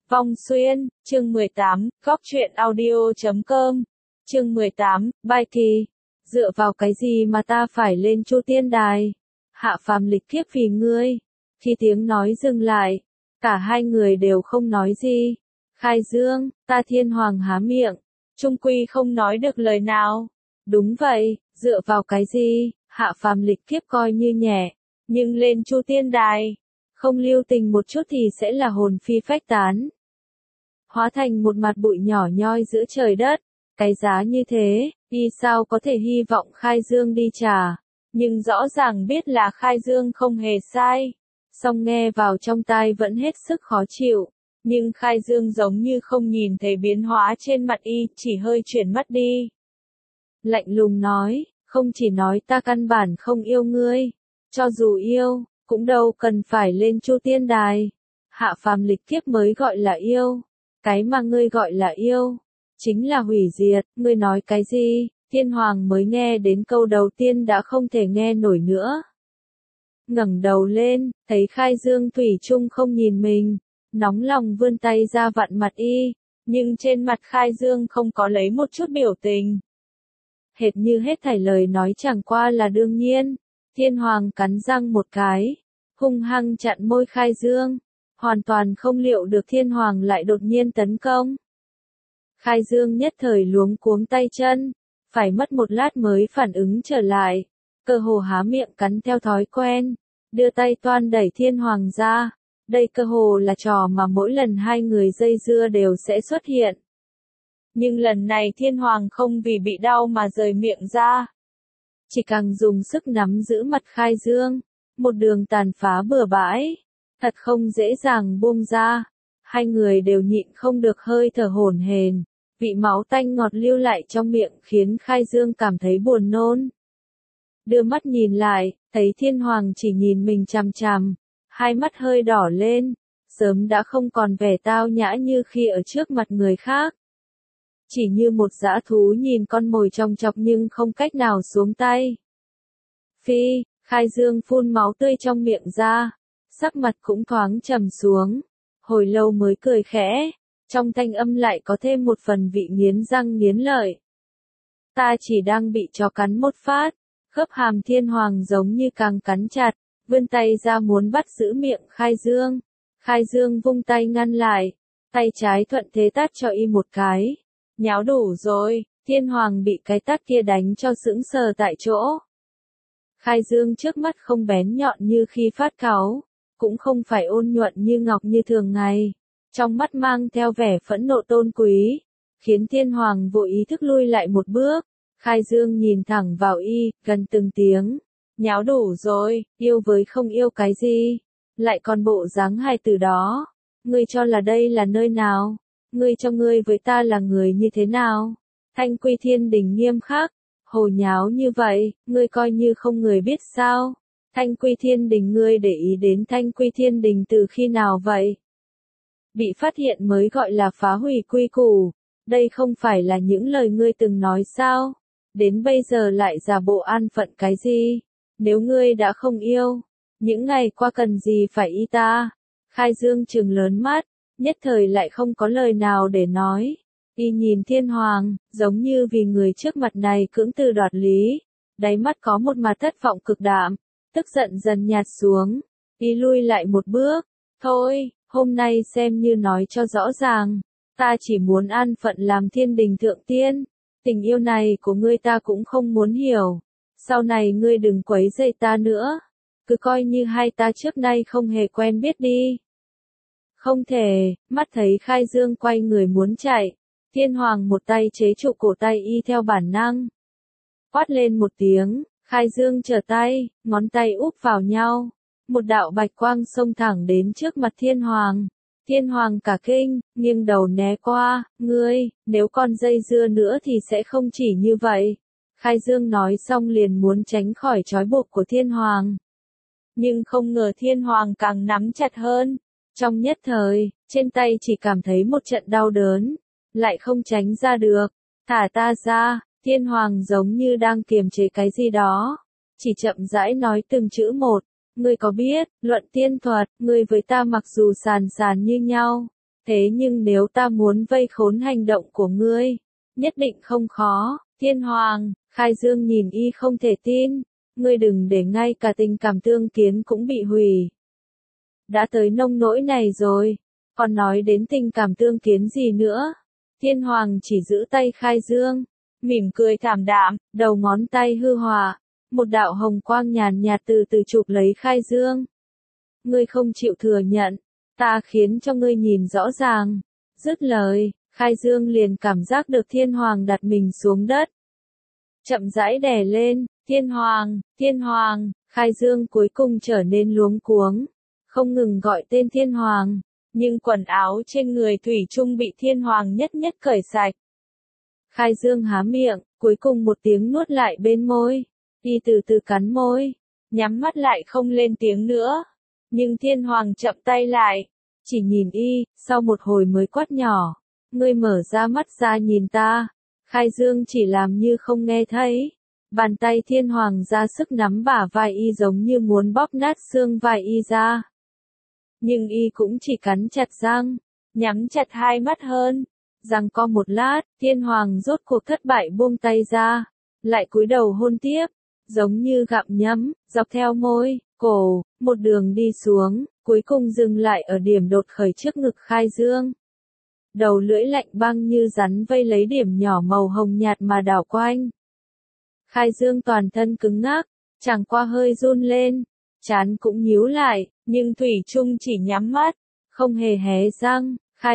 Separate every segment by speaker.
Speaker 1: Vong Xuyên, chương 18, Góc truyện audio.com, chương 18, bài thi. Dựa vào cái gì mà ta phải lên Chu Tiên Đài? Hạ phàm lịch kiếp vì ngươi. Khi tiếng nói dừng lại, cả hai người đều không nói gì. Khai Dương, ta Thiên Hoàng há miệng, chung quy không nói được lời nào. Đúng vậy, dựa vào cái gì? Hạ phàm lịch kiếp coi như nhẹ, nhưng lên Chu Tiên Đài, không lưu tình một chút thì sẽ là hồn phi phách tán, hóa thành một mặt bụi nhỏ nhoi giữa trời đất. Cái giá như thế, y sao có thể hy vọng Khai Dương đi trả, nhưng rõ ràng biết là Khai Dương không hề sai, song nghe vào trong tai vẫn hết sức khó chịu. Nhưng Khai Dương giống như không nhìn thấy biến hóa trên mặt y, chỉ hơi chuyển mắt đi. Lạnh lùng nói, không chỉ nói ta căn bản không yêu ngươi, cho dù yêu, cũng đâu cần phải lên Chu Tiên Đài. Hạ phàm lịch kiếp mới gọi là yêu. Cái mà ngươi gọi là yêu, chính là hủy diệt. Ngươi nói cái gì? Thiên Hoàng mới nghe đến câu đầu tiên đã không thể nghe nổi nữa. Ngẩng đầu lên, thấy Khai Dương thủy chung không nhìn mình, nóng lòng vươn tay ra vặn mặt y, nhưng trên mặt Khai Dương không có lấy một chút biểu tình. Hệt như hết thảy lời nói chẳng qua là đương nhiên. Thiên Hoàng cắn răng một cái, hung hăng chặn môi Khai Dương, hoàn toàn không liệu được Thiên Hoàng lại đột nhiên tấn công. Khai Dương nhất thời luống cuống tay chân, phải mất một lát mới phản ứng trở lại, cơ hồ há miệng cắn theo thói quen, đưa tay toan đẩy Thiên Hoàng ra. Đây cơ hồ là trò mà mỗi lần hai người dây dưa đều sẽ xuất hiện. Nhưng lần này Thiên Hoàng không vì bị đau mà rời miệng ra, chỉ càng dùng sức nắm giữ mặt Khai Dương, một đường tàn phá bừa bãi, thật không dễ dàng buông ra. Hai người đều nhịn không được hơi thở hổn hển, vị máu tanh ngọt lưu lại trong miệng khiến Khai Dương cảm thấy buồn nôn. Đưa mắt nhìn lại, thấy Thiên Hoàng chỉ nhìn mình chằm chằm, hai mắt hơi đỏ lên, sớm đã không còn vẻ tao nhã như khi ở trước mặt người khác. Chỉ như một dã thú nhìn con mồi chòng chọc nhưng không cách nào xuống tay. Phi, Khai Dương phun máu tươi trong miệng ra, sắc mặt cũng thoáng trầm xuống, hồi lâu mới cười khẽ, trong thanh âm lại có thêm một phần vị nghiến răng nghiến lợi. Ta chỉ đang bị chó cắn một phát, khớp hàm Thiên Hoàng giống như càng cắn chặt, vươn tay ra muốn bắt giữ miệng Khai Dương. Khai Dương vung tay ngăn lại, tay trái thuận thế tát cho y một cái. Nháo đủ rồi, Thiên Hoàng bị cái tát kia đánh cho sững sờ tại chỗ. Khai Dương trước mắt không bén nhọn như khi phát cáu, cũng không phải ôn nhuận như ngọc như thường ngày, trong mắt mang theo vẻ phẫn nộ tôn quý, khiến Thiên Hoàng vô ý thức lui lại một bước. Khai Dương nhìn thẳng vào y, gần từng tiếng, nháo đủ rồi, yêu với không yêu cái gì, lại còn bộ dáng hài từ đó, ngươi cho là đây là nơi nào? Ngươi cho ngươi với ta là người như thế nào? Thanh Quy Thiên Đình nghiêm khắc, hồ nháo như vậy, ngươi coi như không người biết sao? Thanh Quy Thiên Đình, ngươi để ý đến Thanh Quy Thiên Đình từ khi nào vậy? Bị phát hiện mới gọi là phá hủy quy củ, đây không phải là những lời ngươi từng nói sao? Đến bây giờ lại giả bộ an phận cái gì? Nếu ngươi đã không yêu, những ngày qua cần gì phải y ta? Khai Dương trừng lớn mắt, nhất thời lại không có lời nào để nói. Y nhìn Thiên Hoàng, giống như vì người trước mặt này cưỡng từ đoạt lý, đáy mắt có một mặt thất vọng cực đạm, tức giận dần nhạt xuống. Y lui lại một bước, thôi, hôm nay xem như nói cho rõ ràng, ta chỉ muốn an phận làm Thiên Đình thượng tiên, tình yêu này của ngươi ta cũng không muốn hiểu, sau này ngươi đừng quấy rầy ta nữa, cứ coi như hai ta trước nay không hề quen biết đi. Không thể, mắt thấy Khai Dương quay người muốn chạy, Thiên Hoàng một tay chế trụ cổ tay y theo bản năng. Quát lên một tiếng, Khai Dương trở tay, ngón tay úp vào nhau, một đạo bạch quang xông thẳng đến trước mặt Thiên Hoàng. Thiên Hoàng cả kinh, nghiêng đầu né qua, ngươi, nếu con dây dưa nữa thì sẽ không chỉ như vậy. Khai Dương nói xong liền muốn tránh khỏi trói buộc của Thiên Hoàng. Nhưng không ngờ Thiên Hoàng càng nắm chặt hơn. Trong nhất thời, trên tay chỉ cảm thấy một trận đau đớn, lại không tránh ra được. Thả ta ra, Thiên Hoàng giống như đang kiềm chế cái gì đó, chỉ chậm rãi nói từng chữ một. Ngươi có biết, luận tiên thuật, ngươi với ta mặc dù sàn sàn như nhau, Thế nhưng nếu ta muốn vây khốn hành động của ngươi, nhất định không khó. Thiên Hoàng, Khai Dương nhìn y không thể tin. Ngươi đừng để ngay cả tình cảm tương kiến cũng bị hủy. Đã tới nông nỗi này rồi, còn nói đến tình cảm tương kiến gì nữa? Thiên Hoàng chỉ giữ tay Khai Dương, mỉm cười thảm đạm, đầu ngón tay hư hòa, một đạo hồng quang nhàn nhạt từ từ chụp lấy Khai Dương. Ngươi không chịu thừa nhận, ta khiến cho ngươi nhìn rõ ràng. Dứt lời, Khai Dương liền cảm giác được Thiên Hoàng đặt mình xuống đất. Chậm rãi đè lên, Thiên Hoàng, Khai Dương cuối cùng trở nên luống cuống, không ngừng gọi tên Thiên Hoàng, nhưng quần áo trên người thủy chung bị Thiên Hoàng nhất nhất cởi sạch. Khai Dương há miệng, cuối cùng một tiếng nuốt lại bên môi, y từ từ cắn môi, nhắm mắt lại không lên tiếng nữa. Nhưng Thiên Hoàng chậm tay lại, chỉ nhìn y, sau một hồi mới quát nhỏ, ngươi mở ra mắt ra nhìn ta. Khai Dương chỉ làm như không nghe thấy. Bàn tay Thiên Hoàng ra sức nắm bả vai y giống như muốn bóp nát xương vai y ra. Nhưng y cũng chỉ cắn chặt răng, nhắm chặt hai mắt hơn. Giằng co một lát, Thiên Hoàng rốt cuộc thất bại buông tay ra, lại cúi đầu hôn tiếp, giống như gặm nhấm, dọc theo môi, cổ, một đường đi xuống, cuối cùng dừng lại ở điểm đột khởi trước ngực Khai Dương. Đầu lưỡi lạnh băng như rắn vây lấy điểm nhỏ màu hồng nhạt mà đảo quanh. Khai Dương toàn thân cứng ngắc, chẳng qua hơi run lên, trán cũng nhíu lại, nhưng thủy chung chỉ nhắm mắt, không hề hé răng.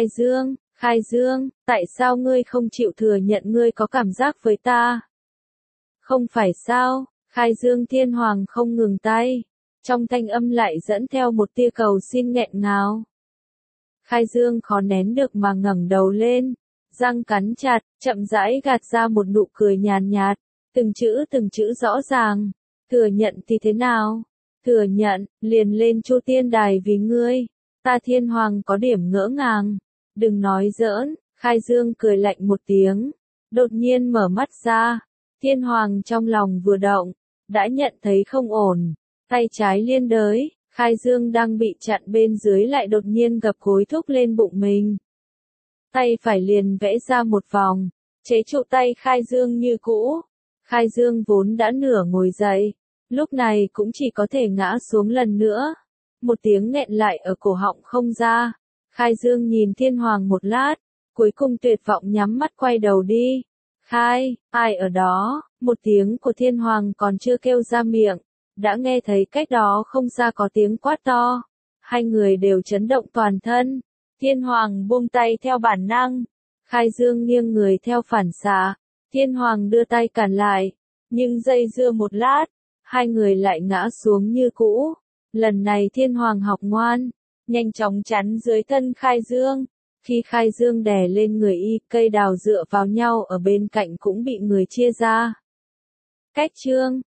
Speaker 1: Khai Dương, tại sao ngươi không chịu thừa nhận ngươi có cảm giác với ta? Không phải sao? Khai Dương Thiên Hoàng không ngừng tay, trong thanh âm lại dẫn theo một tia cầu xin nghẹn ngào. Khai Dương khó nén được mà ngẩng đầu lên, răng cắn chặt, chậm rãi gạt ra một nụ cười nhàn nhạt, từng chữ rõ ràng. Thừa nhận thì thế nào? Thừa nhận, liền lên Chu Tiên Đài vì ngươi. Ta Thiên Hoàng có điểm ngỡ ngàng. Đừng nói giỡn. Khai Dương cười lạnh một tiếng, đột nhiên mở mắt ra. Thiên Hoàng trong lòng vừa động, đã nhận thấy không ổn, tay trái liên đới. Khai Dương đang bị chặn bên dưới lại đột nhiên gập gối thúc lên bụng mình. Tay phải liền vẽ ra một vòng, chế trụ tay Khai Dương như cũ. Khai Dương vốn đã nửa ngồi dậy, lúc này cũng chỉ có thể ngã xuống lần nữa. Một tiếng nghẹn lại ở cổ họng không ra. Khai Dương nhìn Thiên Hoàng một lát, cuối cùng tuyệt vọng nhắm mắt quay đầu đi. Khai, ai ở đó? Một tiếng của Thiên Hoàng còn chưa kêu ra miệng, đã nghe thấy cách đó không xa có tiếng quát to. Hai người đều chấn động toàn thân. Thiên Hoàng buông tay theo bản năng. Khai Dương nghiêng người theo phản xạ. Thiên Hoàng đưa tay cản lại. Nhưng dây dưa một lát, hai người lại ngã xuống như cũ. Lần này Thiên Hoàng học ngoan, nhanh chóng chắn dưới thân Khai Dương. Khi Khai Dương đè lên người y, cây đào dựa vào nhau ở bên cạnh cũng bị người chia ra. Cách chương